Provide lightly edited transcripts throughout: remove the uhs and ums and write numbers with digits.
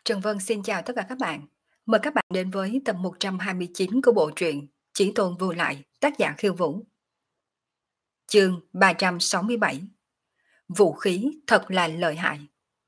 Trần Vân xin chào tất cả các bạn. Mời các bạn đến với tập 129 của bộ truyện Chỉ Tôn Vô Lại, tác giả Khiêu Vũ. Chương 367. Vũ khí thật là lợi hại.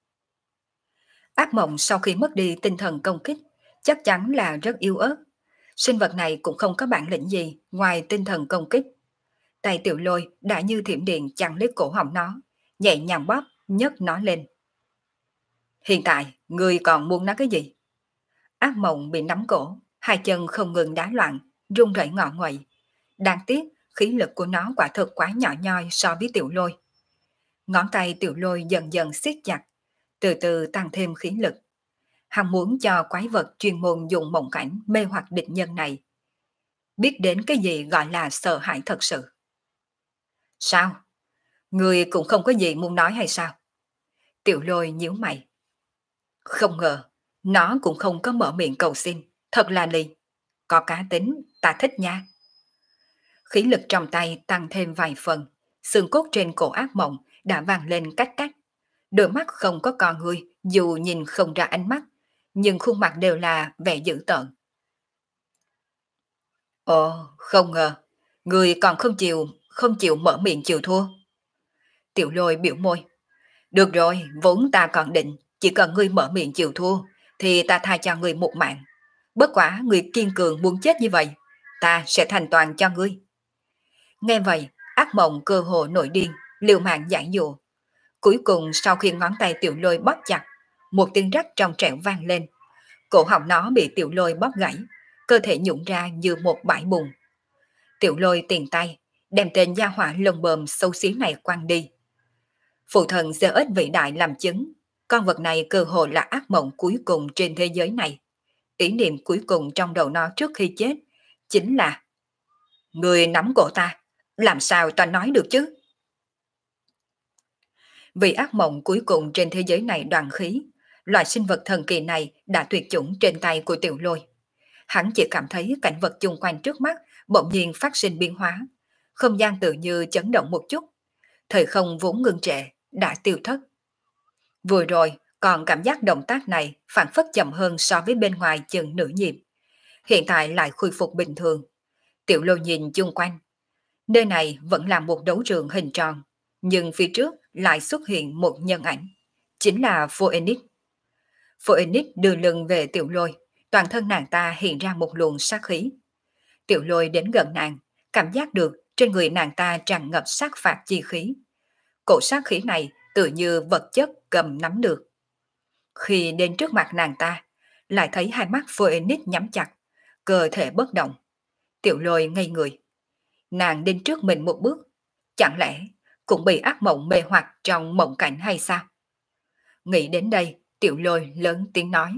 Ác mộng sau khi mất đi tinh thần công kích chắc chắn là rất yếu ớt. Sinh vật này cũng không có bản lĩnh gì ngoài tinh thần công kích. Tay Tiểu Lôi đã như thiểm điện chặn lấy cổ họng nó, nhẹ nhàng bóp, nhấc nó lên. Hiện tại, ngươi còn muốn nói cái gì? Ác mộng bị nắm cổ, hai chân không ngừng đá loạn, run rẩy ngọ nguậy. Đáng tiếc, khí lực của nó quả thực quá nhỏ nhoi so với Tiểu Lôi. Ngón tay Tiểu Lôi dần dần siết chặt, từ từ tăng thêm khí lực. Hắn muốn cho quái vật chuyên môn dùng mộng cảnh mê hoặc địch nhân này. Biết đến cái gì gọi là sợ hãi thật sự. Sao? Người cũng không có gì muốn nói hay sao? Tiểu Lôi nhíu mày. Không ngờ, nó cũng không có mở miệng cầu xin, thật là lì. Có cá tính, ta thích nha. Khí lực trong tay tăng thêm vài phần, xương cốt trên cổ ác mộng đã vang lên cách cách. Đôi mắt không có con người, dù nhìn không ra ánh mắt, nhưng khuôn mặt đều là vẻ dữ tợn. Ồ, không ngờ, người còn không chịu mở miệng chịu thua. Tiểu Lôi biểu môi. Được rồi, vốn ta còn định, chỉ cần ngươi mở miệng chịu thua, thì ta tha cho ngươi một mạng. Bất quả người kiên cường muốn chết như vậy, ta sẽ thành toàn cho ngươi. Nghe vậy, ác mộng cơ hồ nổi điên, liều mạng giải dụ. Cuối cùng sau khi ngón tay Tiểu Lôi bóp chặt, một tiếng rắc trong trẻo vang lên. Cổ họng nó bị Tiểu Lôi bóp gãy, cơ thể nhũn ra như một bãi bùn. Tiểu Lôi tiền tay, đem tên gia hỏa lông bờm xấu xí này quăng đi. Phụ thần giơ ích vĩ đại làm chứng, con vật này cơ hồ là ác mộng cuối cùng trên thế giới này. Ý niệm cuối cùng trong đầu nó trước khi chết chính là: người nắm cổ ta, làm sao ta nói được chứ? Vì ác mộng cuối cùng trên thế giới này đoàn khí, loại sinh vật thần kỳ này đã tuyệt chủng trên tay của Tiểu Lôi. Hắn chỉ cảm thấy cảnh vật chung quanh trước mắt bỗng nhiên phát sinh biến hóa, không gian tự như chấn động một chút, thời không vốn ngưng trệ đã tiêu thất. Vừa rồi còn cảm giác động tác này phản phất chậm hơn so với bên ngoài chừng nửa nhịp, hiện tại lại khôi phục bình thường. Tiểu Lôi nhìn chung quanh, nơi này vẫn là một đấu trường hình tròn, nhưng phía trước lại xuất hiện một nhân ảnh, chính là Phoenix. Phoenix đưa lưng về Tiểu Lôi, toàn thân nàng ta hiện ra một luồng sát khí. Tiểu Lôi đến gần nàng, cảm giác được trên người nàng ta tràn ngập sát phạt chi khí. Cổ sát khí này tự như vật chất cầm nắm được. Khi đến trước mặt nàng ta, lại thấy hai mắt Phoenix nhắm chặt, cơ thể bất động. Tiểu Lôi ngây người. Nàng đến trước mình một bước, chẳng lẽ cũng bị ác mộng mê hoặc trong mộng cảnh hay sao? Nghĩ đến đây, Tiểu Lôi lớn tiếng nói.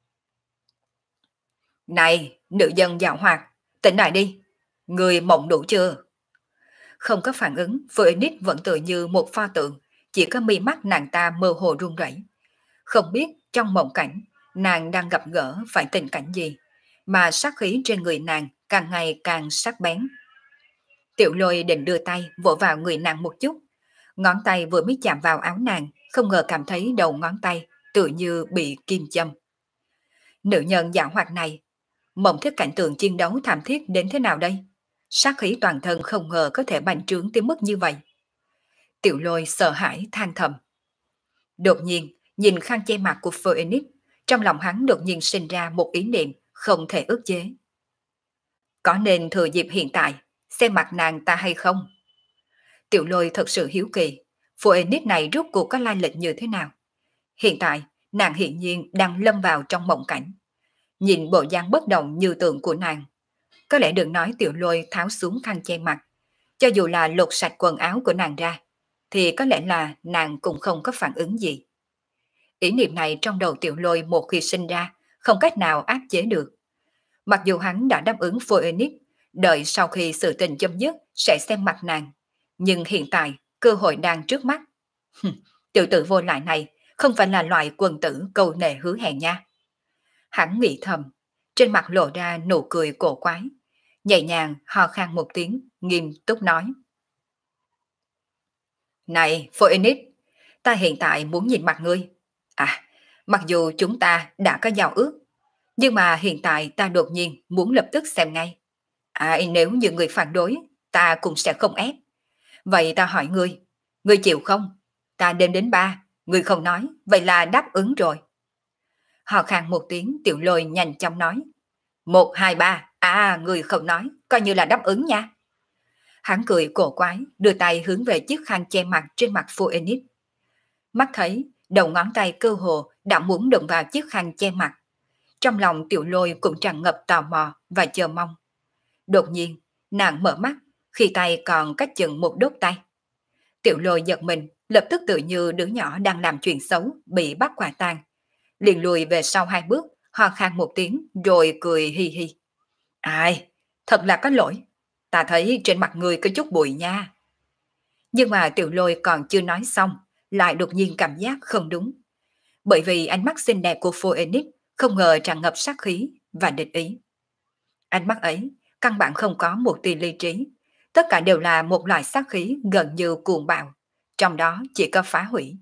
Này, nữ dân giàu hoạt, tỉnh lại đi, người mộng đủ chưa? Không có phản ứng, Phoenix vẫn tự như một pho tượng, chỉ có mi mắt nàng ta mơ hồ run rẩy. Không biết trong mộng cảnh, nàng đang gặp gỡ phải tình cảnh gì, mà sát khí trên người nàng càng ngày càng sắc bén. Tiểu Lôi định đưa tay vỗ vào người nàng một chút. Ngón tay vừa mới chạm vào áo nàng, không ngờ cảm thấy đầu ngón tay tự như bị kim châm. Nữ nhân dạo hoạt này, mộng thích cảnh tượng chiến đấu thảm thiết đến thế nào đây? Sát khí toàn thân không ngờ có thể bành trướng tới mức như vậy. Tiểu Lôi sợ hãi than thầm. Đột nhiên, nhìn khăn che mặt của Phoenix, trong lòng hắn đột nhiên sinh ra một ý niệm không thể ức chế. Có nên thừa dịp hiện tại xem mặt nàng ta hay không? Tiểu Lôi thật sự hiếu kỳ, Phoenix này rốt cuộc có lai lịch như thế nào? Hiện tại, nàng hiển nhiên đang lâm vào trong mộng cảnh. Nhìn bộ dáng bất động như tượng của nàng, có lẽ đừng nói Tiểu Lôi tháo xuống khăn che mặt, cho dù là lột sạch quần áo của nàng ra, thì có lẽ là nàng cũng không có phản ứng gì. Ý niệm này trong đầu Tiểu Lôi một khi sinh ra, không cách nào áp chế được. Mặc dù hắn đã đáp ứng Phoenix, đợi sau khi sự tình chấm dứt sẽ xem mặt nàng, nhưng hiện tại cơ hội đang trước mắt. Tiểu tử vô lại này không phải là loại quần tử câu nệ hứa hẹn nha. Hắn nghĩ thầm, trên mặt lộ ra nụ cười cổ quái, nhẹ nhàng ho khan một tiếng, nghiêm túc nói. Này Phoenix, ta hiện tại muốn nhìn mặt ngươi. À, Mặc dù chúng ta đã có giao ước, nhưng mà hiện tại ta đột nhiên muốn lập tức xem ngay. Nếu như người phản đối, ta cũng sẽ không ép. Vậy ta hỏi ngươi chịu không? Ta đếm đến 3, ngươi không nói, vậy là đáp ứng rồi. Họ khàn một tiếng, Tiểu Lôi nhanh chóng nói. 1, 2, 3, ngươi không nói, coi như là đáp ứng nha. Hắn cười cổ quái, đưa tay hướng về chiếc khăn che mặt trên mặt Phoenix. Mắt thấy, đầu ngón tay cơ hồ đã muốn đụng vào chiếc khăn che mặt. Trong lòng Tiểu Lôi cũng tràn ngập tò mò và chờ mong. Đột nhiên, nàng mở mắt, khi tay còn cách chừng một đốt tay. Tiểu Lôi giật mình, lập tức tự như đứa nhỏ đang làm chuyện xấu, bị bắt quả tang. Liền lùi về sau 2 bước, ho khan một tiếng, rồi cười hi hi. Thật là có lỗi. Ta thấy trên mặt người có chút bụi nha. Nhưng mà Tiểu Lôi còn chưa nói xong, lại đột nhiên cảm giác không đúng. Bởi vì ánh mắt xinh đẹp của Phoenix không ngờ tràn ngập sát khí và địch ý. Ánh mắt ấy căn bản không có một tia lý trí, tất cả đều là một loại sát khí gần như cuồng bạo, trong đó chỉ có phá hủy.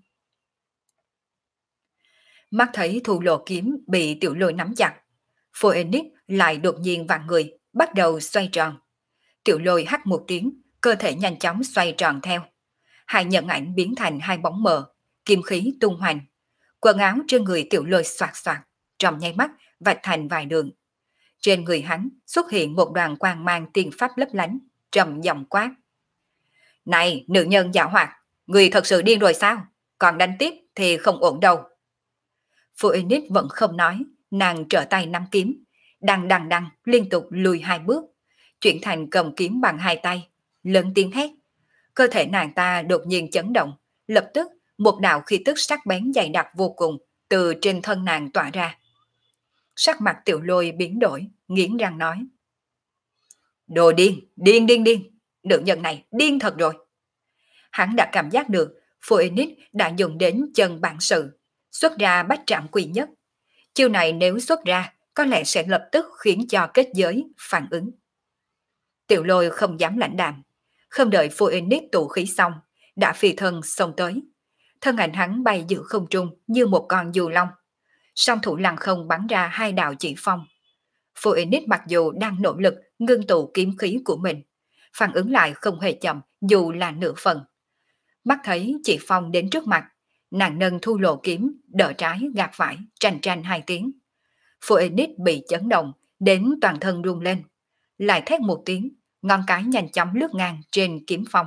Mắt thấy Thu Lộ kiếm bị Tiểu Lôi nắm chặt, Phoenix lại đột nhiên vặn người, bắt đầu xoay tròn. Tiểu Lôi hắt một tiếng, cơ thể nhanh chóng xoay tròn theo. Hai nhân ảnh biến thành 2 bóng mờ, kim khí tung hoành. Quần áo trên người Tiểu Lôi xoạt xoạt, trong nháy mắt vạch thành vài đường. Trên người hắn xuất hiện một đoàn quang mang tiên pháp lấp lánh, trầm giọng quát. Này, nữ nhân dạo hoạt, người thật sự điên rồi sao? Còn đánh tiếp thì không ổn đâu. Phoenix vẫn không nói, nàng trở tay nắm kiếm, đằng liên tục lùi 2 bước, chuyển thành cầm kiếm bằng 2 tay, lớn tiếng hét. Cơ thể nàng ta đột nhiên chấn động, lập tức một đạo khí tức sắc bén dày đặc vô cùng từ trên thân nàng tỏa ra. Sắc mặt Tiểu Lôi biến đổi, nghiến răng nói. Đồ điên, nữ nhân này điên thật rồi. Hắn đã cảm giác được Phoenix đã dùng đến chân bản sự, xuất ra bách trạm quỷ nhất. Chiêu này nếu xuất ra, có lẽ sẽ lập tức khiến cho kết giới phản ứng. Tiểu Lôi không dám lãnh đạm, không đợi Phoenix tụ khí xong, đã phi thân xông tới. Thân ảnh hắn bay giữa không trung như một con dù long. Song thủ lăng không bắn ra 2 đạo chỉ phong. Phoenix mặc dù đang nỗ lực ngưng tụ kiếm khí của mình, phản ứng lại không hề chậm dù là nửa phần. Mắt thấy chỉ phong đến trước mặt, nàng nâng Thu Lộ kiếm, đỡ trái gạt phải, tranh 2 tiếng. Phoenix bị chấn động, đến toàn thân run lên. Lại thét một tiếng, ngón cái nhanh chóng lướt ngang trên kiếm phong.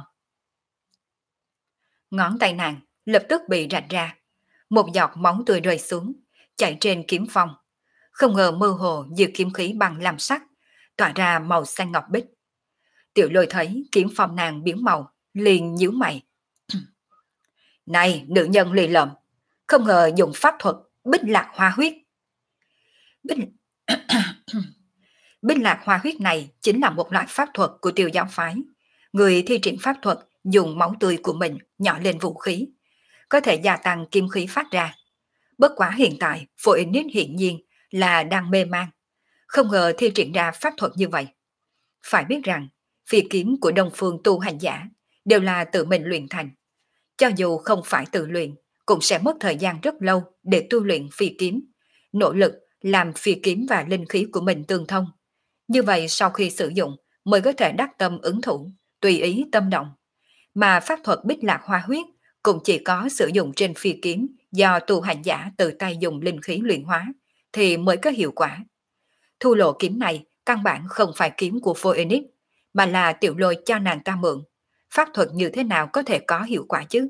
Ngón tay nàng lập tức bị rạch ra. Một giọt máu tươi rơi xuống, chảy trên kiếm phong. Không ngờ mơ hồ như kiếm khí bằng làm sắc, tỏa ra màu xanh ngọc bích. Tiểu Lôi thấy kiếm phong nàng biến màu, liền nhíu mày. Này, nữ nhân lì lợm, không ngờ dùng pháp thuật bích lạc hoa huyết. Bích... Bích lạc hoa huyết này chính là một loại pháp thuật của Tiêu giáo phái. Người thi triển pháp thuật dùng máu tươi của mình nhỏ lên vũ khí, có thể gia tăng kim khí phát ra. Bất quá hiện tại, Phoenix hiển nhiên là đang mê man, không ngờ thi triển ra pháp thuật như vậy. Phải biết rằng, phi kiếm của Đông Phương tu hành giả đều là tự mình luyện thành. Cho dù không phải tự luyện, cũng sẽ mất thời gian rất lâu để tu luyện phi kiếm, nỗ lực làm phi kiếm và linh khí của mình tương thông. Như vậy sau khi sử dụng mới có thể đắc tâm ứng thủ, tùy ý tâm động. Mà pháp thuật bích lạc hoa huyết cũng chỉ có sử dụng trên phi kiếm do tu hành giả tự tay dùng linh khí luyện hóa thì mới có hiệu quả. Thu Lộ kiếm này căn bản không phải kiếm của Phoenix, mà là Tiểu Lôi cho nàng ta mượn. Pháp thuật như thế nào có thể có hiệu quả chứ?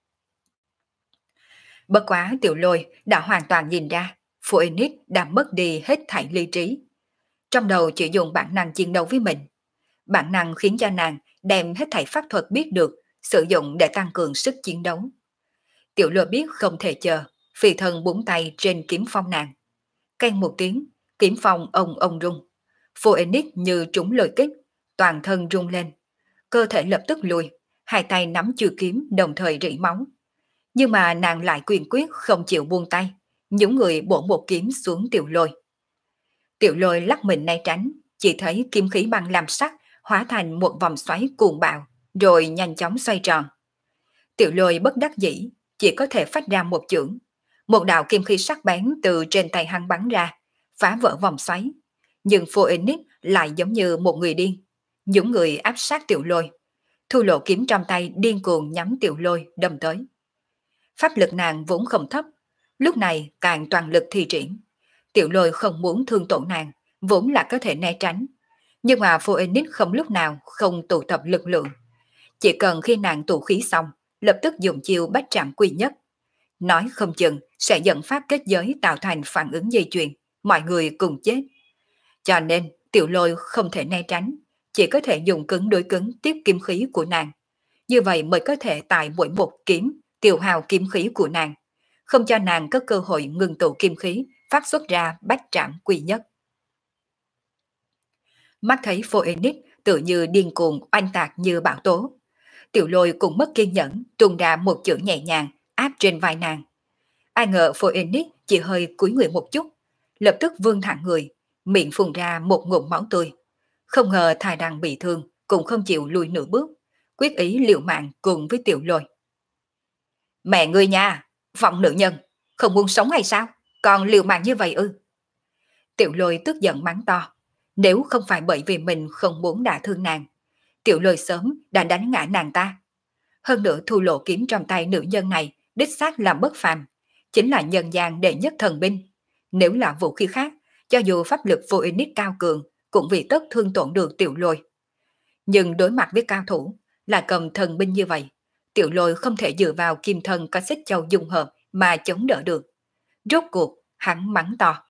Bất quá Tiểu Lôi đã hoàn toàn nhìn ra Phoenix đã mất đi hết thảy lý trí. Trong đầu chỉ dùng bản năng chiến đấu với mình. Bản năng khiến cho nàng đem hết thảy pháp thuật biết được sử dụng để tăng cường sức chiến đấu. Tiểu Lôi biết không thể chờ, phi thân búng tay trên kiếm phong nàng. Keng một tiếng, kiếm phong ông rung. Phoenix như trúng lôi kích, toàn thân rung lên. Cơ thể lập tức lùi, 2 tay nắm chư kiếm đồng thời rỉ máu. Nhưng mà nàng lại quyền quyết không chịu buông tay, những người bổ một kiếm xuống Tiểu Lôi. Tiểu Lôi lắc mình né tránh, chỉ thấy kiếm khí băng làm sắc hóa thành một vòng xoáy cuồng bạo, rồi nhanh chóng xoay tròn. Tiểu Lôi bất đắc dĩ, chỉ có thể phát ra một chưởng. Một đạo kim khí sắc bén từ trên tay hắn bắn ra, phá vỡ vòng xoáy. Nhưng Phoenix lại giống như một người điên, những người áp sát Tiểu Lôi. Thu Lộ kiếm trong tay điên cuồng nhắm Tiểu Lôi đâm tới. Pháp lực nàng vốn không thấp, lúc này càng toàn lực thi triển. Tiểu Lôi không muốn thương tổn nàng, vốn là có thể né tránh. Nhưng mà Phoenix không lúc nào không tụ tập lực lượng. Chỉ cần khi nàng tụ khí xong, lập tức dùng chiêu bách trạm quy nhất. Nói không chừng sẽ dẫn pháp kết giới tạo thành phản ứng dây chuyền, mọi người cùng chết. Cho nên Tiểu Lôi không thể né tránh, chỉ có thể dùng cứng đối cứng tiếp kim khí của nàng. Như vậy mới có thể tại mỗi một kiếm tiêu hao kim khí của nàng, không cho nàng có cơ hội ngừng tụ kim khí, phát xuất ra bách trảm quy nhất. Mắt thấy Phoenix tự như điên cuồng oanh tạc như bão tố. Tiểu Lôi cũng mất kiên nhẫn, tung ra một chưởng nhẹ nhàng áp trên vai nàng. Ai ngờ Phoenix chỉ hơi cúi người một chút, lập tức vươn thẳng người, miệng phun ra một ngụm máu tươi. Không ngờ thai đang bị thương, cũng không chịu lùi nửa bước, quyết ý liều mạng cùng với Tiểu Lôi. Mẹ ngươi nha, vọng nữ nhân, không muốn sống hay sao? Còn liều mạng như vậy ư? Tiểu Lôi tức giận mắng to. Nếu không phải bởi vì mình không muốn đả thương nàng, Tiểu Lôi sớm đã đánh ngã nàng ta. Hơn nữa Thu Lộ kiếm trong tay nữ nhân này đích xác là bất phàm, chính là nhân gian đệ nhất thần binh. Nếu là vũ khí khác, cho dù pháp lực vô inic cao cường, cũng vì tất thương tổn được Tiểu Lôi. Nhưng đối mặt với cao thủ, là cầm thần binh như vậy, Tiểu Lôi không thể dựa vào kim thân có xích châu dung hợp mà chống đỡ được. Rốt cuộc, hắn mắng to.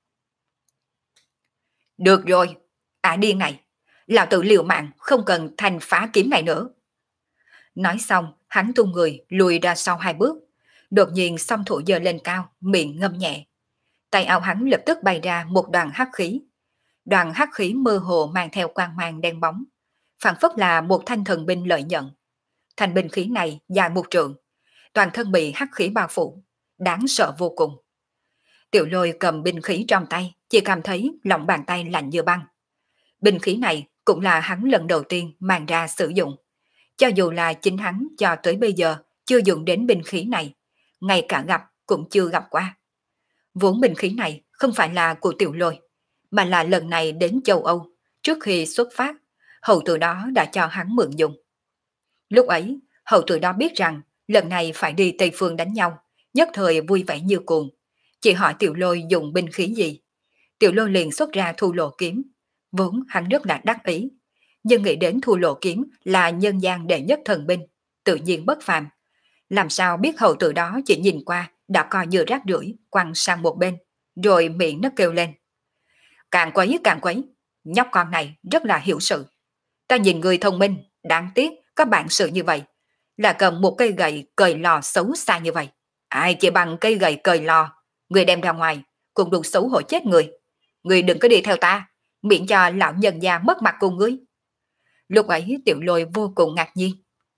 Được rồi, điên này, lão tự liều mạng không cần thành phá kiếm này nữa. Nói xong, hắn tung người lùi ra sau 2 bước, đột nhiên song thủ giơ lên cao, miệng ngâm nhẹ. Tay áo hắn lập tức bay ra một đoàn hắc khí. Đoàn hắc khí mơ hồ mang theo quang mang đen bóng, phản phất là một thanh thần binh lợi nhận. Thanh binh khí này dài 1 trượng, toàn thân bị hắc khí bao phủ, đáng sợ vô cùng. Tiểu Lôi cầm binh khí trong tay, chỉ cảm thấy lòng bàn tay lạnh như băng. Binh khí này cũng là hắn lần đầu tiên mang ra sử dụng. Cho dù là chính hắn cho tới bây giờ chưa dùng đến binh khí này, ngay cả gặp cũng chưa gặp qua. Vốn binh khí này không phải là của Tiểu Lôi, mà là lần này đến châu Âu, trước khi xuất phát, hầu tử đó đã cho hắn mượn dùng. Lúc ấy, hầu tử đó biết rằng lần này phải đi Tây Phương đánh nhau, nhất thời vui vẻ như cuồng. Chỉ hỏi Tiểu Lôi dùng binh khí gì. Tiểu Lôi liền xuất ra Thu Lộ kiếm, vốn hắn rất là đắc ý. Nhưng nghĩ đến Thu Lộ kiếm là nhân gian đệ nhất thần binh, tự nhiên bất phàm. Làm sao biết hầu tử đó chỉ nhìn qua đã coi như rác rưởi, quăng sang một bên, rồi miệng nó kêu lên. Càng quấy, nhóc con này rất là hiểu sự. Ta nhìn người thông minh, đáng tiếc có bản sự như vậy, là cầm một cây gậy cời lò xấu xa như vậy. Ai chỉ bằng cây gậy cời lò, người đem ra ngoài, cũng đủ xấu hổ chết người. Người đừng có đi theo ta, miễn cho lão nhân gia mất mặt cùng ngươi. Lúc ấy Tiểu Lôi vô cùng ngạc nhiên.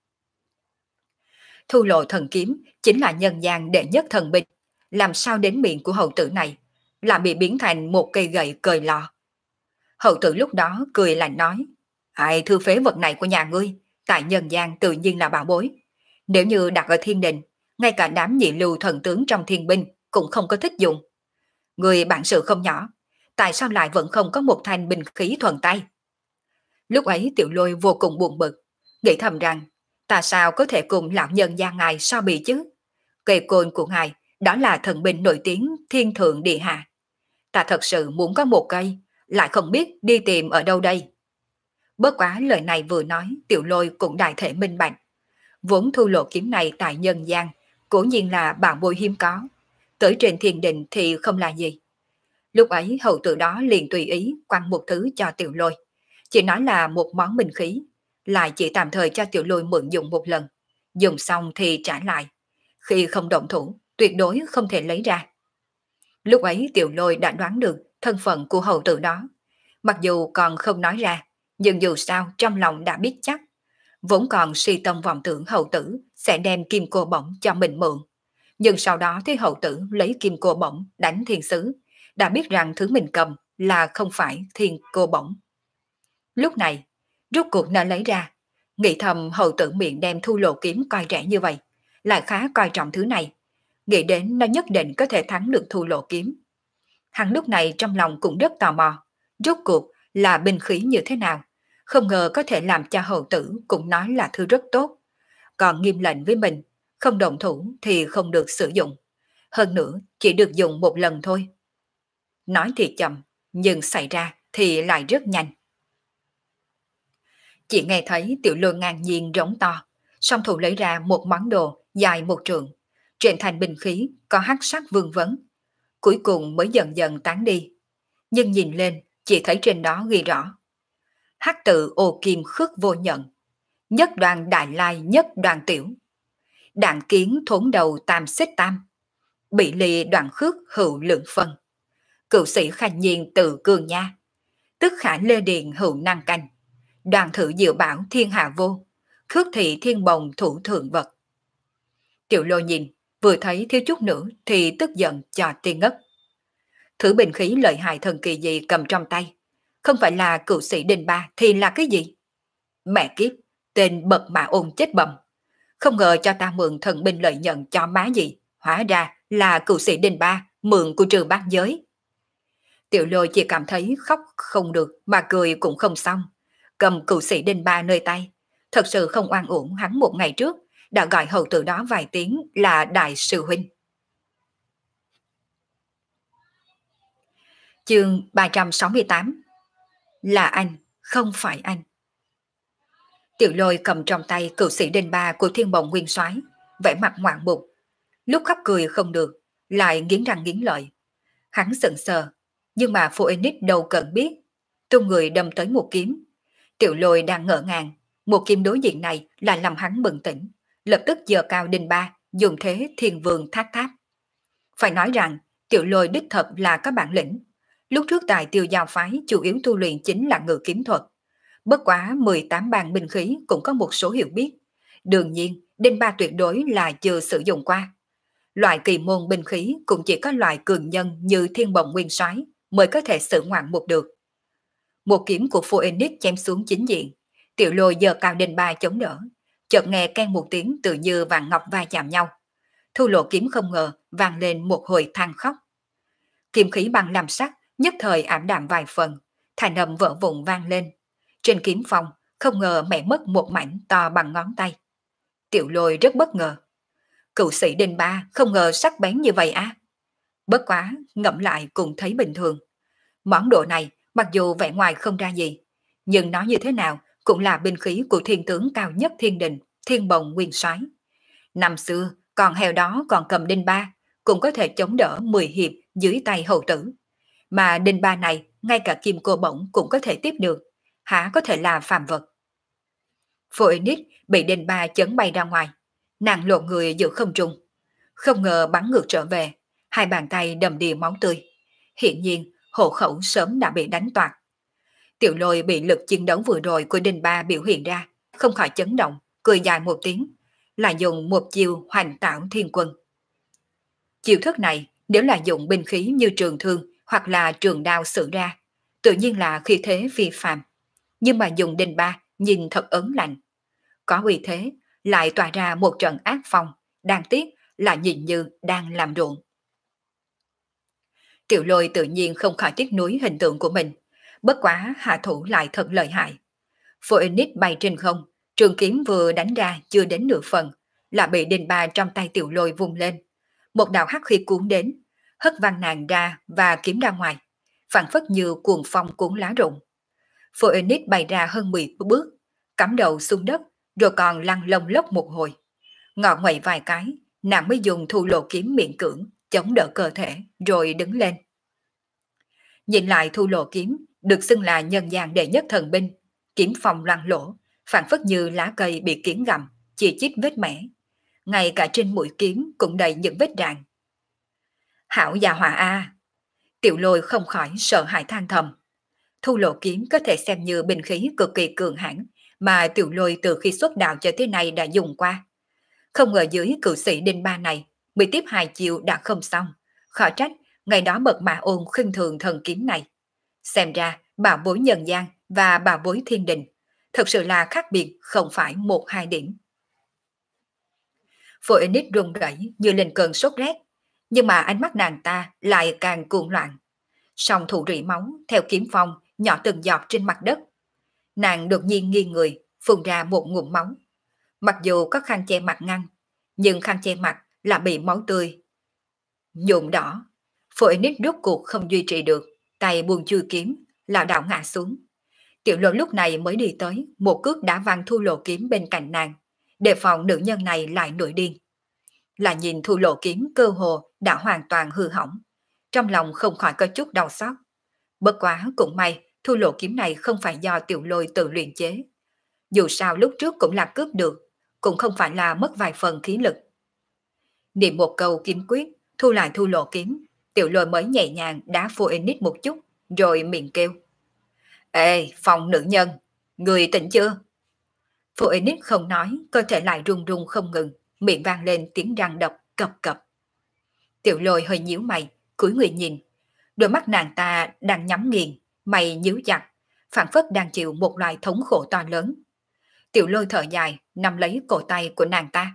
Thu Lộ thần kiếm chính là nhân gian đệ nhất thần binh, làm sao đến miệng của hầu tử này là bị biến thành một cây gậy cời lò. Hầu tử lúc đó cười lạnh nói, ai thư phế vật này của nhà ngươi, tại nhân gian tự nhiên là bảo bối. Nếu như đặt ở thiên đình, ngay cả đám nhị lưu thần tướng trong thiên binh cũng không có thích dùng. Người bản sự không nhỏ, tại sao lại vẫn không có một thanh binh khí thuần tay? Lúc ấy Tiểu Lôi vô cùng buồn bực, nghĩ thầm rằng, ta sao có thể cùng lão nhân gia ngài so bì chứ? Cây côn của ngài, đó là thần binh nổi tiếng thiên thượng địa hạ. Ta thật sự muốn có một cây, lại không biết đi tìm ở đâu đây. Bất quá lời này vừa nói, Tiểu Lôi cũng đại thể minh bạch. Vốn Thu Lộ kiếm này tại nhân gian, cố nhiên là bảo bối hiếm có. Tới trên thiên đình thì không là gì. Lúc ấy hầu tử đó liền tùy ý quăng một thứ cho Tiểu Lôi. Chỉ nói là một món binh khí, lại chỉ tạm thời cho Tiểu Lôi mượn dùng một lần. Dùng xong thì trả lại. Khi không động thủ, tuyệt đối không thể lấy ra. Lúc ấy Tiểu Lôi đã đoán được thân phận của hầu tử đó. Mặc dù còn không nói ra, nhưng dù sao trong lòng đã biết chắc. Vốn còn suy tâm vọng tưởng hầu tử sẽ đem kim cô bổng cho mình mượn. Nhưng sau đó thấy hầu tử lấy kim cô bổng đánh thiên sứ, đã biết rằng thứ mình cầm là không phải thiên cô bổng. Lúc này, rút cuộc nó lấy ra, nghĩ thầm hầu tử miệng đem Thu Lộ kiếm coi rẻ như vậy, lại khá coi trọng thứ này. nghĩ đến nó nhất định có thể thắng được Thu Lộ kiếm. Hắn lúc này trong lòng cũng rất tò mò, rốt cuộc là binh khí như thế nào, không ngờ có thể làm cho hầu tử cũng nói là thứ rất tốt, còn nghiêm lệnh với mình, không động thủ thì không được sử dụng, hơn nữa chỉ được dùng một lần thôi. Nói thì chậm, nhưng xảy ra thì lại rất nhanh. Chỉ nghe thấy Tiểu Lôi ngang nhiên rống to, song thủ lấy ra một món đồ dài một trượng, trên thành binh khí có hắc sắc vương vấn, cuối cùng mới dần dần tán đi. Nhưng nhìn lên, chỉ thấy trên đó ghi rõ: hắc tự ô kim khước vô nhận, nhất đoàn đại lai nhất đoàn tiểu, đạn kiến thốn đầu tam xích tam, bị ly đoàn khước hữu lượng phân, cựu sĩ khanh nhiên tự cường nha, tức khả lê điện hữu năng canh, đoàn thử diệu bảo thiên hạ vô, khước thị thiên bồng thủ thượng vật. Tiểu Lôi nhìn, vừa thấy thiếu chút nữa thì tức giận cho tiên ngất. Thử bình khí lợi hại thần kỳ gì cầm trong tay, không phải là cựu sĩ đình ba thì là cái gì? Mẹ kiếp, tên bậc mà ôn chết bầm. Không ngờ cho ta mượn thần binh lợi nhận cho má gì, hóa ra là cựu sĩ đình ba mượn của Trừ Bát Giới. Tiểu Lôi chỉ cảm thấy khóc không được mà cười cũng không xong, cầm cựu sĩ đình ba nơi tay, thật sự không oan uổng hắn một ngày trước đã gọi hầu tử đó vài tiếng là đại sư huynh. Chương 368. Là anh, không phải anh. Tiểu Lôi cầm trong tay cựu sĩ đinh ba của Thiên Bồng Nguyên Soái, vẻ mặt ngoạn mục, lúc khóc cười không được, lại nghiến răng nghiến lợi. Hắn sững sờ, nhưng mà Phoenix đâu cần biết, tung người đâm tới một kiếm. Tiểu Lôi đang ngỡ ngàng, một kiếm đối diện này là làm hắn bừng tỉnh, lập tức giơ cao đinh ba, dùng thế thiên vương thác tháp. Phải nói rằng, Tiểu Lôi đích thật là có bản lĩnh. Lúc trước tại Tiêu Giao phái chủ yếu tu luyện chính là ngự kiếm thuật. Bất quá 18 bàn binh khí cũng có một số hiểu biết. Đương nhiên, đinh ba tuyệt đối là chưa sử dụng qua. Loại kỳ môn binh khí cũng chỉ có loại cường nhân như Thiên Bồng Nguyên Soái mới có thể sử ngoạn một được. Một kiếm của Phoenix chém xuống chính diện, Tiểu Lôi giơ cao đinh ba chống đỡ, chợt nghe keng một tiếng tự như vàng ngọc va chạm nhau. Thu Lộ kiếm không ngờ vang lên một hồi than khóc. Kiếm khí bằng làm sắc nhất thời ảm đạm vài phần, thanh âm vỡ vụn vang lên. Trên kiếm phong không ngờ mẹ mất một mảnh to bằng ngón tay. Tiểu Lôi rất bất ngờ. Cựu sĩ đinh ba không ngờ sắc bén như vậy á. Bất quá ngẫm lại cũng thấy bình thường. Món đồ này mặc dù vẻ ngoài không ra gì, nhưng nó như thế nào cũng là binh khí của thiên tướng cao nhất thiên đình, Thiên Bồng Nguyên Soái. Năm xưa còn heo đó còn cầm đinh ba, cũng có thể chống đỡ 10 hiệp dưới tay hầu tử. Mà đinh ba này ngay cả kim cô bổng cũng có thể tiếp được, há có thể là phàm vật. Phoenix bị đinh ba chấn bay ra ngoài, nàng lộn người giữa không trung, không ngờ bắn ngược trở về, hai bàn tay đầm đìa máu tươi. Hiện nhiên hộ khẩu sớm đã bị đánh toạc. Tiểu Lôi bị lực chiến đấu vừa rồi của đinh ba biểu hiện ra, không khỏi chấn động, cười dài một tiếng, là dùng một chiêu hoành tạo thiên quân. Chiêu thức này nếu là dùng binh khí như trường thương hoặc là trường đao sử ra, tự nhiên là khí thế phi phàm. Nhưng mà dùng đinh ba nhìn thật ấn lạnh. Có uy thế, lại tỏa ra một trận ác phong, đáng tiếc là nhìn như đang làm ruộng. Tiểu Lôi tự nhiên không khỏi tiếc nuối hình tượng của mình, bất quá hạ thủ lại thật lợi hại. Phoenix bay trên không, trường kiếm vừa đánh ra chưa đến nửa phần, là bị đinh ba trong tay Tiểu Lôi vung lên. Một đạo hắc khí cuốn đến, hất văng nàng ra và kiếm ra ngoài, phản phất như cuồng phong cuốn lá rụng. Phoenix bay ra hơn 10 bước, cắm đầu xuống đất, rồi còn lăn lông lốc một hồi. Ngọ ngoậy vài cái, nàng mới dùng Thu Lộ kiếm miễn cưỡng, chống đỡ cơ thể, rồi đứng lên. Nhìn lại Thu Lộ kiếm, được xưng là nhân gian đệ nhất thần binh, kiếm phong loang lỗ, phản phất như lá cây bị kiến gặm, chỉ chít vết mẻ. Ngay cả trên mũi kiếm cũng đầy những vết rạn. Hảo gia hỏa a! Tiểu Lôi không khỏi sợ hãi than thầm. Thu Lộ kiếm có thể xem như binh khí cực kỳ cường hãn mà Tiểu Lôi từ khi xuất đạo cho tới nay đã dùng qua. Không ngờ dưới cựu sĩ đinh ba này, bị tiếp hai chiều đã không xong. Khó trách, ngày đó bậc mà ôn khinh thường thần kiếm này. Xem ra, bảo bối nhân gian và bảo bối thiên đình thật sự là khác biệt không phải một hai điểm. Phoenix run rẩy như lên cơn sốt rét, nhưng mà ánh mắt nàng ta lại càng cuồng loạn. Song thủ rỉ máu theo kiếm phong nhỏ từng giọt trên mặt đất. Nàng đột nhiên nghiêng người, phun ra một ngụm máu. Mặc dù có khăn che mặt ngăn, nhưng khăn che mặt là bị máu tươi nhuộm đỏ. Phoenix rốt cuộc không duy trì được, tay buông chui kiếm, lảo đảo ngã xuống. Tiểu Lôi lúc này mới đi tới, một cước đã văng Thu Lộ kiếm bên cạnh nàng, đề phòng nữ nhân này lại nổi điên. Là nhìn Thu Lộ kiếm cơ hồ đã hoàn toàn hư hỏng, trong lòng không khỏi có chút đau xót. Bất quá cũng may, Thu Lộ kiếm này không phải do Tiểu Lôi tự luyện chế. Dù sao lúc trước cũng là cướp được, cũng không phải là mất vài phần khí lực. Niệm một câu kiếm quyết, thu lại Thu Lộ kiếm, Tiểu Lôi mới nhẹ nhàng đá Phoenix một chút, rồi miệng kêu. Ê, phòng nữ nhân, người tỉnh chưa? Phoenix không nói, cơ thể lại run run không ngừng, miệng vang lên tiếng răng độc cập cập. Tiểu Lôi hơi nhíu mày, cúi người nhìn. Đôi mắt nàng ta đang nhắm nghiền, mày nhíu chặt, phảng phất đang chịu một loại thống khổ to lớn. Tiểu Lôi thở dài, nắm lấy cổ tay của nàng ta.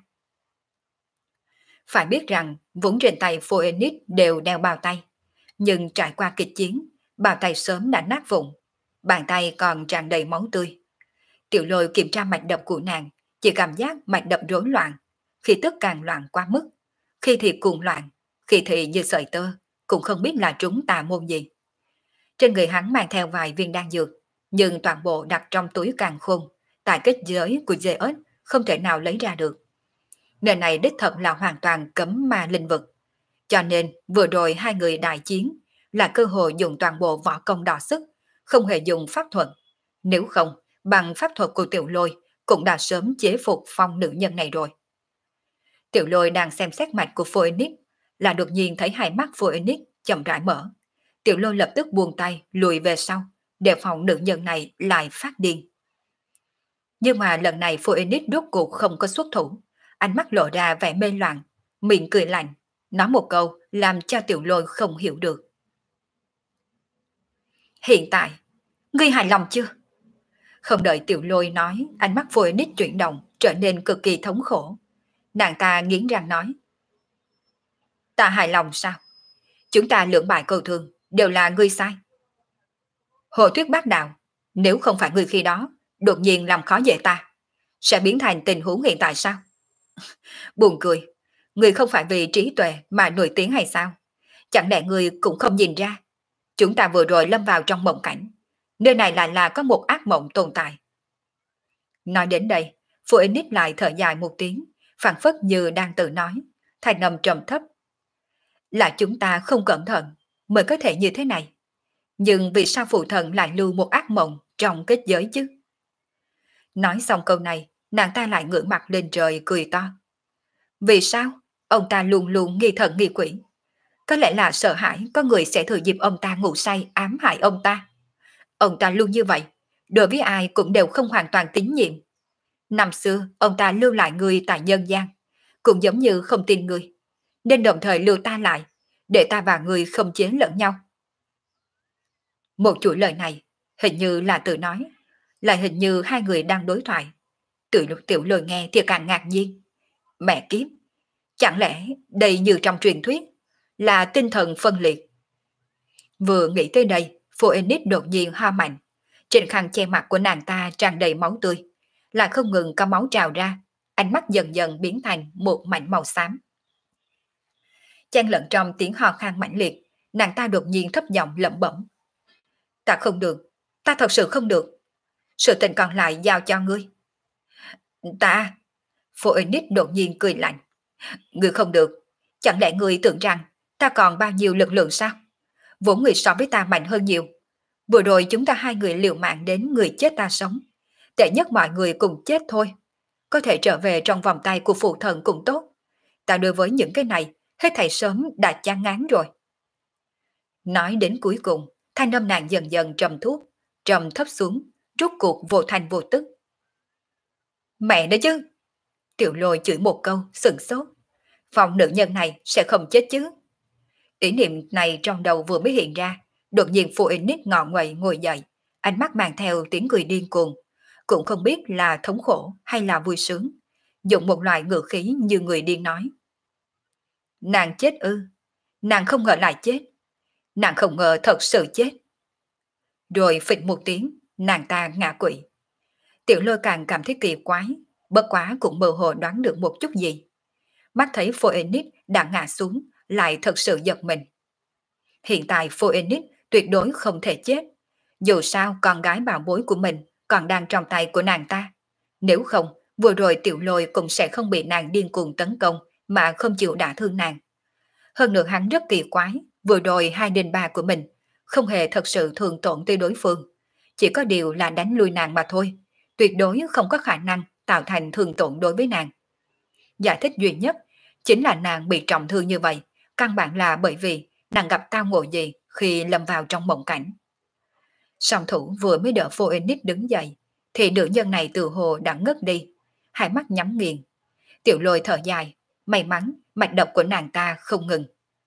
Phải biết rằng, vốn trên tay Phoenix đều đeo bao tay. Nhưng trải qua kịch chiến, bao tay sớm đã nát vụn. Bàn tay còn tràn đầy máu tươi. Tiểu Lôi kiểm tra mạch đập của nàng, chỉ cảm giác mạch đập rối loạn, khi tức càng loạn quá mức, khi thì cuồng loạn, khi thì như sợi tơ, cũng không biết là trúng tà môn gì. Trên người hắn mang theo vài viên đan dược, nhưng toàn bộ đặt trong túi càn khôn, tại kết giới của Zeus không thể nào lấy ra được. Nơi này đích thật là hoàn toàn cấm ma linh vực, cho nên vừa rồi hai người đại chiến là cơ hội dùng toàn bộ võ công đọ sức, không hề dùng pháp thuật. Nếu không, bằng pháp thuật của Tiểu Lôi cũng đã sớm chế phục phong nữ nhân này rồi. Tiểu Lôi đang xem xét mạch của Phoenix, là đột nhiên thấy hai mắt Phoenix chậm rãi mở. Tiểu Lôi lập tức buông tay lùi về sau, đề phòng nữ nhân này lại phát điên. Nhưng mà lần này Phoenix rốt cuộc không có xuất thủ, ánh mắt lộ ra vẻ mê loạn, miệng cười lạnh, nói một câu làm cho Tiểu Lôi không hiểu được. Hiện tại, ngươi hài lòng chưa? Không đợi Tiểu Lôi nói, ánh mắt Phoenix chuyển động, trở nên cực kỳ thống khổ. Nàng ta nghiến răng nói. Ta hài lòng sao? Chúng ta lưỡng bại câu thương, đều là ngươi sai. Hồ Tuyết bác đạo, nếu không phải ngươi khi đó, đột nhiên làm khó dễ ta, sẽ biến thành tình huống hiện tại sao? Buồn cười, ngươi không phải vì trí tuệ mà nổi tiếng hay sao? Chẳng lẽ ngươi cũng không nhìn ra? Chúng ta vừa rồi lâm vào trong mộng cảnh, nơi này lại là có một ác mộng tồn tại. Nói đến đây, Phoenix lại thở dài một tiếng, phảng phất như đang tự nói, thành âm trầm thấp. Là chúng ta không cẩn thận, mới có thể như thế này. Nhưng vì sao phụ thần lại lưu một ác mộng trong kết giới chứ? Nói xong câu này, nàng ta lại ngửa mặt lên trời cười to. Vì sao? Ông ta luôn luôn nghi thần nghi quỷ. Có lẽ là sợ hãi có người sẽ thừa dịp ông ta ngủ say ám hại ông ta. Ông ta luôn như vậy, đối với ai cũng đều không hoàn toàn tín nhiệm. Năm xưa, ông ta lưu lại người tại nhân gian, cũng giống như không tin người, nên đồng thời lưu ta lại, để ta và người không chế lẫn nhau. Một chuỗi lời này, hình như là tự nói, lại hình như hai người đang đối thoại. Tiểu Lôi nghe thì càng ngạc nhiên. Mẹ kiếp, chẳng lẽ đây như trong truyền thuyết, là tinh thần phân liệt? Vừa nghĩ tới đây, Phoenix đột nhiên ho mạnh. Trên khăn che mặt của nàng ta tràn đầy máu tươi, lại không ngừng có máu trào ra, ánh mắt dần dần biến thành một mảnh màu xám. Chen lẫn trong tiếng ho khan mãnh liệt, nàng ta đột nhiên thấp giọng lẩm bẩm. Ta không được, ta thật sự không được. Sự tình còn lại giao cho ngươi. Ta... Phoenix đột nhiên cười lạnh. Ngươi không được, chẳng lẽ ngươi tưởng rằng ta còn bao nhiêu lực lượng sao? Vốn người so với ta mạnh hơn nhiều. Vừa rồi chúng ta hai người liều mạng đến người chết ta sống. Tệ nhất mọi người cùng chết thôi. Có thể trở về trong vòng tay của phụ thần cũng tốt. Ta đối với những cái này, hết thảy sớm đã chán ngán rồi. Nói đến cuối cùng, thanh âm nàng dần dần trầm thuốc, trầm thấp xuống, rút cuộc vô thành vô tức. Mẹ đó chứ! Tiểu Lôi chửi một câu, sừng sốt. Phòng nữ nhân này sẽ không chết chứ? Ý niệm này trong đầu vừa mới hiện ra, đột nhiên Phoenix ngọ nguậy ngồi dậy, ánh mắt mang theo tiếng cười điên cuồng, cũng không biết là thống khổ hay là vui sướng. dùng một loại ngữ khí như người điên nói. Nàng chết ư? Nàng không ngờ lại chết. Nàng không ngờ thật sự chết. Rồi phịch một tiếng, nàng ta ngã quỵ. Tiểu Lôi càng cảm thấy kỳ quái, bất quá cũng mơ hồ đoán được một chút gì. Mắt thấy Phoenix đã ngã xuống, lại thật sự giật mình. Hiện tại Phoenix tuyệt đối không thể chết. Dù sao con gái bảo bối của mình còn đang trong tay của nàng ta. Nếu không, vừa rồi Tiểu Lôi cũng sẽ không bị nàng điên cuồng tấn công mà không chịu đả thương nàng. Hơn nữa hắn rất kỳ quái, vừa rồi 2 đinh 3 của mình không hề thật sự thương tổn tới đối phương. Chỉ có điều là đánh lui nàng mà thôi, tuyệt đối không có khả năng tạo thành thương tổn đối với nàng. Giải thích duy nhất chính là nàng bị trọng thương như vậy, căn bản là bởi vì nàng gặp tao ngộ gì khi lâm vào trong mộng cảnh. Song thủ vừa mới đỡ Phoenix đứng dậy, thì nữ nhân này từ hồ đã ngất đi, hai mắt nhắm nghiền. Tiểu Lôi thở dài, may mắn mạch đập của nàng ta không ngừng.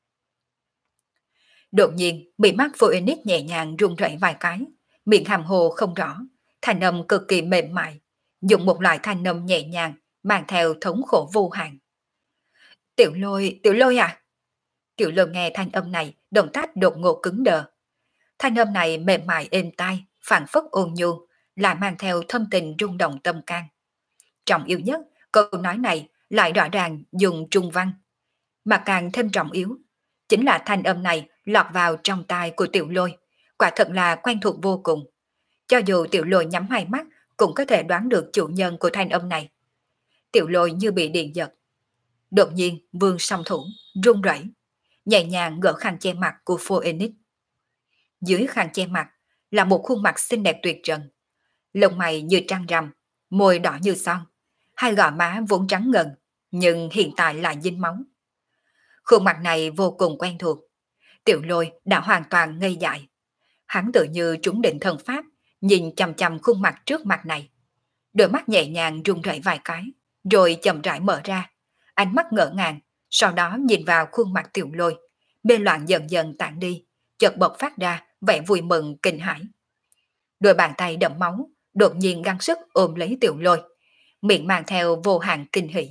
Đột nhiên, bị mắt Phoenix nhẹ nhàng run rẩy vài cái, miệng hàm hồ không rõ, thanh âm cực kỳ mềm mại, dùng một loại thanh âm nhẹ nhàng, mang theo thống khổ vô hạn. Tiểu Lôi à? Tiểu Lôi nghe thanh âm này, động tác đột ngột cứng đờ. Thanh âm này mềm mại êm tai, phảng phất ôn nhu, lại mang theo thâm tình rung động tâm can. Trọng yếu nhất, câu nói này lại rõ ràng dùng trung văn, mà càng thêm trọng yếu, chính là thanh âm này lọt vào trong tai của Tiểu Lôi, quả thật là quen thuộc vô cùng. Cho dù Tiểu Lôi nhắm hai mắt, cũng có thể đoán được chủ nhân của thanh âm này. Tiểu Lôi như bị điện giật. Đột nhiên vương song thủ, run rẩy, nhẹ nhàng gỡ khăn che mặt của Phoenix. Dưới khăn che mặt là một khuôn mặt xinh đẹp tuyệt trần. Lông mày như trăng rằm, môi đỏ như son, hai gò má vốn trắng ngần, nhưng hiện tại lại dính máu. Khuôn mặt này vô cùng quen thuộc. Tiểu Lôi đã hoàn toàn ngây dại. Hắn tự như trúng định thần pháp, nhìn chằm chằm khuôn mặt trước mặt này. Đôi mắt nhẹ nhàng run rẩy vài cái, rồi chậm rãi mở ra. Ánh mắt ngỡ ngàng, sau đó nhìn vào khuôn mặt Tiểu Lôi, mê loạn dần dần tản đi, chợt bộc phát ra vẻ vui mừng kinh hãi. Đôi bàn tay đẫm máu, đột nhiên gắng sức ôm lấy Tiểu Lôi, miệng mang theo vô hạn kinh hỉ.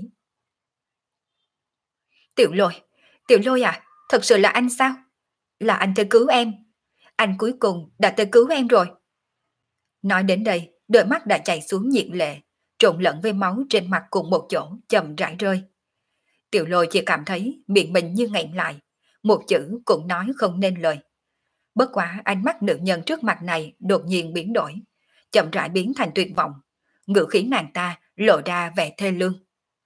Tiểu Lôi, Tiểu Lôi à, thật sự là anh sao? Là anh tới cứu em. Anh cuối cùng đã tới cứu em rồi. Nói đến đây, đôi mắt đã chảy xuống nhiệt lệ, trộn lẫn với máu trên mặt cùng một chỗ chậm rãi rơi. Tiểu Lôi chỉ cảm thấy miệng mình như nghẹn lại, một chữ cũng nói không nên lời. Bất quá ánh mắt nữ nhân trước mặt này đột nhiên biến đổi, chậm rãi biến thành tuyệt vọng, ngữ khí nàng ta lộ ra vẻ thê lương.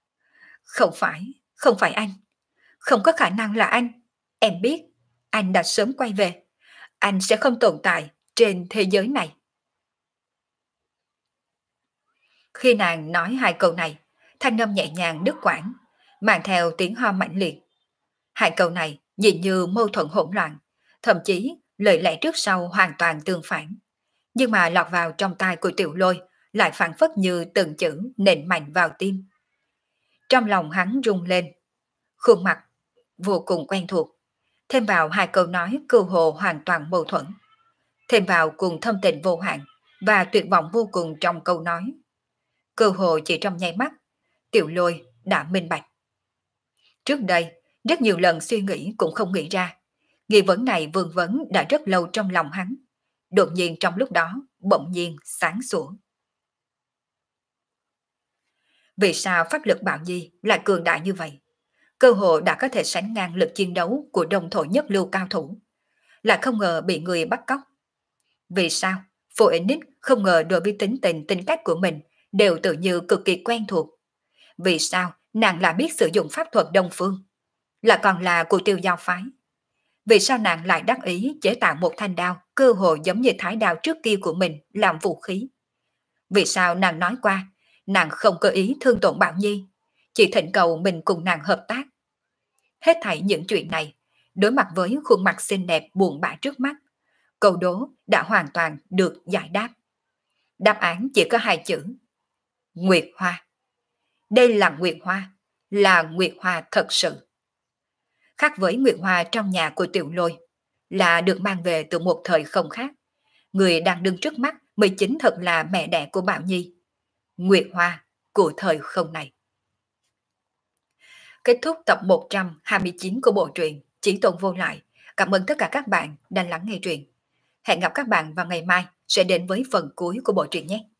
Không phải anh, không có khả năng là anh. Em biết, anh đã sớm quay về, anh sẽ không tồn tại trên thế giới này. Khi nàng nói hai câu này, thanh âm nhẹ nhàng đứt quãng, mang theo tiếng ho mạnh liệt. Hai câu này nhìn như mâu thuẫn hỗn loạn, thậm chí lời lẽ trước sau hoàn toàn tương phản. Nhưng mà lọt vào trong tai của Tiểu Lôi lại phản phất như từng chữ nện mạnh vào tim. Trong lòng hắn rung lên, khuôn mặt vô cùng quen thuộc, thêm vào hai câu nói cơ hồ hoàn toàn mâu thuẫn, thêm vào cùng thâm tình vô hạn và tuyệt vọng vô cùng trong câu nói. Cơ hồ chỉ trong nháy mắt, Tiểu Lôi đã minh bạch. Trước đây, rất nhiều lần suy nghĩ cũng không nghĩ ra. Nghi vấn này vương vấn đã rất lâu trong lòng hắn. Đột nhiên trong lúc đó, bỗng nhiên sáng sủa. Vì sao pháp lực Bạo Nhi lại cường đại như vậy? Cơ hồ đã có thể sánh ngang lực chiến đấu của đồng thổ nhất lưu cao thủ. Lại không ngờ bị người bắt cóc. Vì sao Phoenix không ngờ đối với tính tình tính cách của mình đều tự như cực kỳ quen thuộc? Vì sao nàng lại biết sử dụng pháp thuật Đông Phương? Là còn là của Tiêu Giao phái? Vì sao nàng lại đắc ý chế tạo một thanh đao cơ hồ giống như thái đao trước kia của mình làm vũ khí? Vì sao nàng nói qua nàng không có ý thương tổn Bảo Nhi, chỉ thỉnh cầu mình cùng nàng hợp tác? Hết thảy những chuyện này, đối mặt với khuôn mặt xinh đẹp buồn bã trước mắt, câu đố đã hoàn toàn được giải đáp. Đáp án chỉ có hai chữ: Nguyệt Hoa. Đây là Nguyệt Hoa, là Nguyệt Hoa thật sự. Khác với Nguyệt Hoa trong nhà của Tiểu Lôi, là được mang về từ một thời không khác. Người đang đứng trước mắt mới chính thật là mẹ đẻ của Bảo Nhi. Nguyệt Hoa của thời không này. kết thúc tập 129 của bộ truyện Chí Tôn Vô Lại. Cảm ơn tất cả các bạn đã lắng nghe truyện. Hẹn gặp các bạn vào ngày mai sẽ đến với phần cuối của bộ truyện nhé.